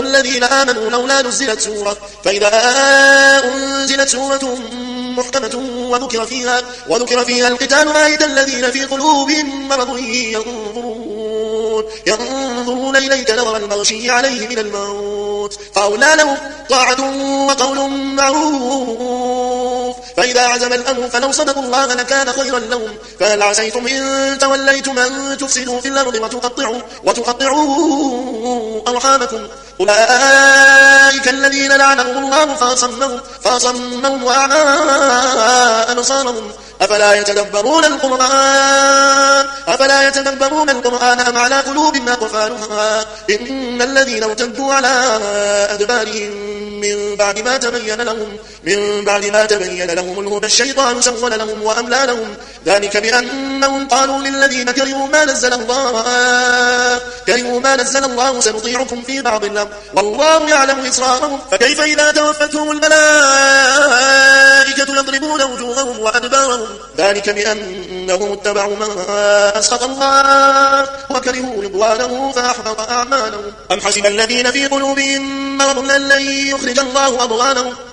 الذين آمنوا لولا نزلت سورة فإذا أنزلت سورة محكمة وذكر فيها القتال رأيت الذين في قلوبهم مرض ينظرون إليك نظر المغشي عليه من الموت فأولى لهم طاعة وقول معروف فإذا عزم الأمر فلو صدقوا الله لكان خيرا لهم فهل عسيتم إن توليتم أن تفسدوا في الأرض وتقطعوا أرحامكم أولئك الذين لعنهم الله فأصمهم وأعمى أبصارهم أفلا يتدبرون القرآن أم على قلوب أقفالها إن الذين ارتدوا على أدبارهم من بعد ما تبين لهم الهدى الشيطان سول لهم وأملى لهم ذلك بأنهم قالوا للذين كرهوا ما نزل الله سنطيعكم في بعض الأمر والله يعلم إسرارهم فكيف إذا توفتهم الملائكة يضربون وجوههم وأدبارهم ذلك بأنهم اتبعوا ما أسخط الله وكرهوا رضوانه فأحبط أعمالهم أم حسب الذين في قلوبهم مرض أن لن يخرج الله أضغانهم